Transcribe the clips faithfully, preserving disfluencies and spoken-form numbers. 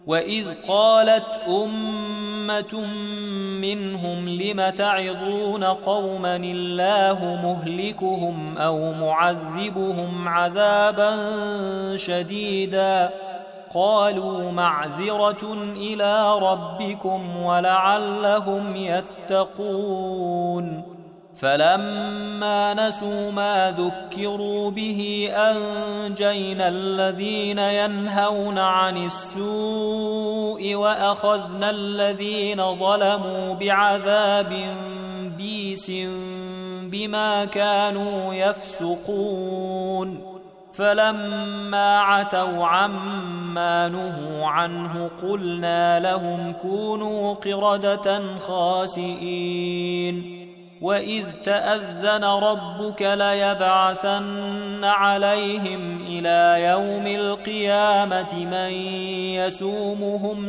وإذ قالت أمة منهم لم تعظون قوما الله مهلكهم أو معذبهم عذابا شديدا قالوا معذرة إلى ربكم ولعلهم يتقون فلما نسوا ما ذكروا به أنجينا الذين ينهون عن السوء وأخذنا الذين ظلموا بعذاب بئيس بما كانوا يفسقون فلما عتوا عما نهوا عنه قلنا لهم كونوا قردة خاسئين وإذ تأذن ربك ليبعثن عليهم إلى يوم القيامة من يسومهم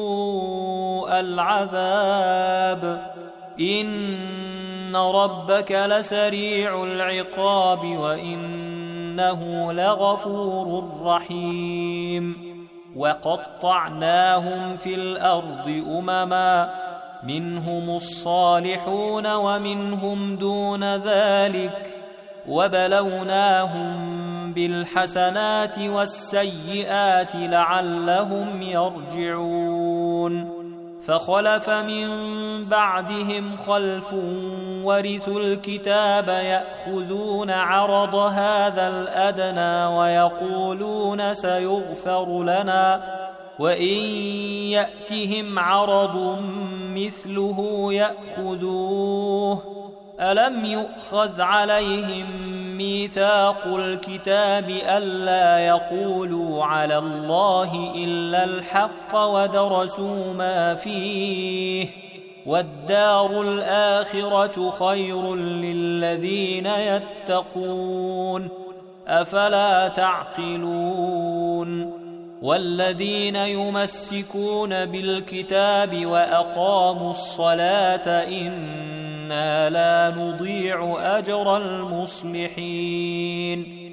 سوء العذاب إن ربك لسريع العقاب وإنه لغفور رحيم وقطعناهم في الأرض أمما منهم الصالحون ومنهم دون ذلك وبلوناهم بالحسنات والسيئات لعلهم يرجعون فخلف من بعدهم خلف ورثوا الكتاب يأخذون عرض هذا الأدنى ويقولون سيغفر لنا وإن يأتهم عرض مثله يأخذوه ألم يؤخذ عليهم ميثاق الكتاب ألا يقولوا على الله إلا الحق ودرسوا ما فيه والدار الآخرة خير للذين يتقون أفلا تعقلون والذين يمسكون بالكتاب وأقاموا الصلاة إنا لا نضيع أجر المصلحين